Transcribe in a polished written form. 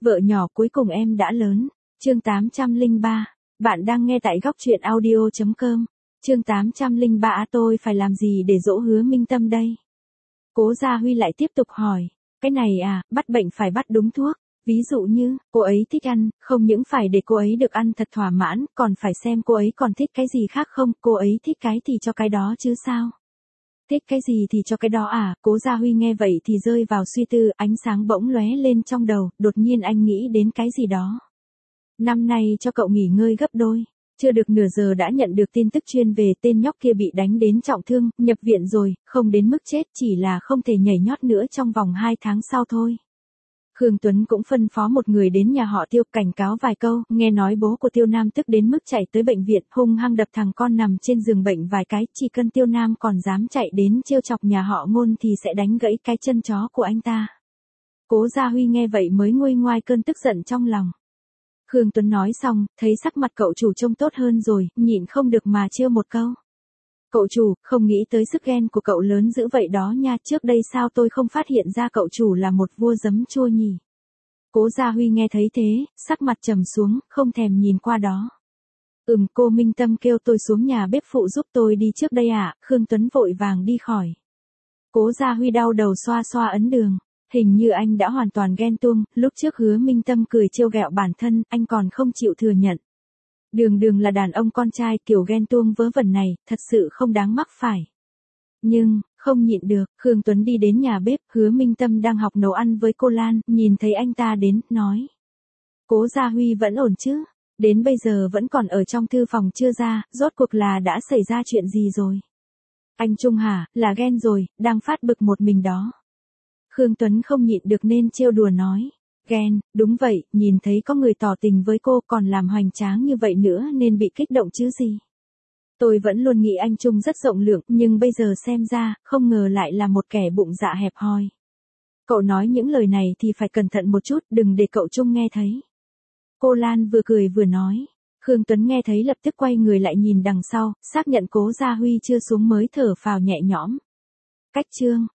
Vợ nhỏ cuối cùng em đã lớn. Chương 803. Bạn đang nghe tại góc truyện audio.com. Chương 803 tôi phải làm gì để dỗ Hứa Minh Tâm đây? Cố Gia Huy lại tiếp tục hỏi. Cái này à, bắt bệnh phải bắt đúng thuốc. Ví dụ như, cô ấy thích ăn, không những phải để cô ấy được ăn thật thỏa mãn, còn phải xem cô ấy còn thích cái gì khác không, cô ấy thích cái thì cho cái đó chứ sao. Thích cái gì thì cho cái đó à, Cố Gia Huy nghe vậy thì rơi vào suy tư, ánh sáng bỗng lóe lên trong đầu, đột nhiên anh nghĩ đến cái gì đó. Năm nay cho cậu nghỉ ngơi gấp đôi. Chưa được nửa giờ đã nhận được tin tức chuyên về tên nhóc kia bị đánh đến trọng thương, nhập viện rồi, không đến mức chết, chỉ là không thể nhảy nhót nữa trong vòng 2 tháng sau thôi. Khương Tuấn cũng phân phó một người đến nhà họ Tiêu cảnh cáo vài câu, nghe nói bố của Tiêu Nam tức đến mức chạy tới bệnh viện, hung hăng đập thằng con nằm trên giường bệnh vài cái, chỉ cần Tiêu Nam còn dám chạy đến trêu chọc nhà họ Ngôn thì sẽ đánh gãy cái chân chó của anh ta. Cố Gia Huy nghe vậy mới nguôi ngoai cơn tức giận trong lòng. Khương Tuấn nói xong, thấy sắc mặt cậu chủ trông tốt hơn rồi, nhịn không được mà trêu một câu. Cậu chủ, không nghĩ tới sức ghen của cậu lớn dữ vậy đó nha, trước đây sao tôi không phát hiện ra cậu chủ là một vua giấm chua nhỉ? Cố Gia Huy nghe thấy thế, sắc mặt trầm xuống, không thèm nhìn qua đó. Cô Minh Tâm kêu tôi xuống nhà bếp phụ giúp tôi đi trước đây ạ, Khương Tuấn vội vàng đi khỏi. Cố Gia Huy đau đầu xoa xoa ấn đường. Hình như anh đã hoàn toàn ghen tuông, lúc trước Hứa Minh Tâm cười trêu ghẹo bản thân, anh còn không chịu thừa nhận. Đường là đàn ông con trai, kiểu ghen tuông vớ vẩn này, thật sự không đáng mắc phải. Nhưng, không nhịn được, Khương Tuấn đi đến nhà bếp, Hứa Minh Tâm đang học nấu ăn với cô Lan, nhìn thấy anh ta đến, nói. Cố Gia Huy vẫn ổn chứ? Đến bây giờ vẫn còn ở trong thư phòng chưa ra, rốt cuộc là đã xảy ra chuyện gì rồi? Anh Trung hả, là ghen rồi, đang phát bực một mình đó. Khương Tuấn không nhịn được nên trêu đùa nói. Ghen, đúng vậy, nhìn thấy có người tỏ tình với cô còn làm hoành tráng như vậy nữa nên bị kích động chứ gì. Tôi vẫn luôn nghĩ anh Trung rất rộng lượng, nhưng bây giờ xem ra, không ngờ lại là một kẻ bụng dạ hẹp hòi. Cậu nói những lời này thì phải cẩn thận một chút, đừng để cậu Trung nghe thấy. Cô Lan vừa cười vừa nói. Khương Tuấn nghe thấy lập tức quay người lại nhìn đằng sau, xác nhận Cố Gia Huy chưa xuống mới thở phào nhẹ nhõm. Cách chương.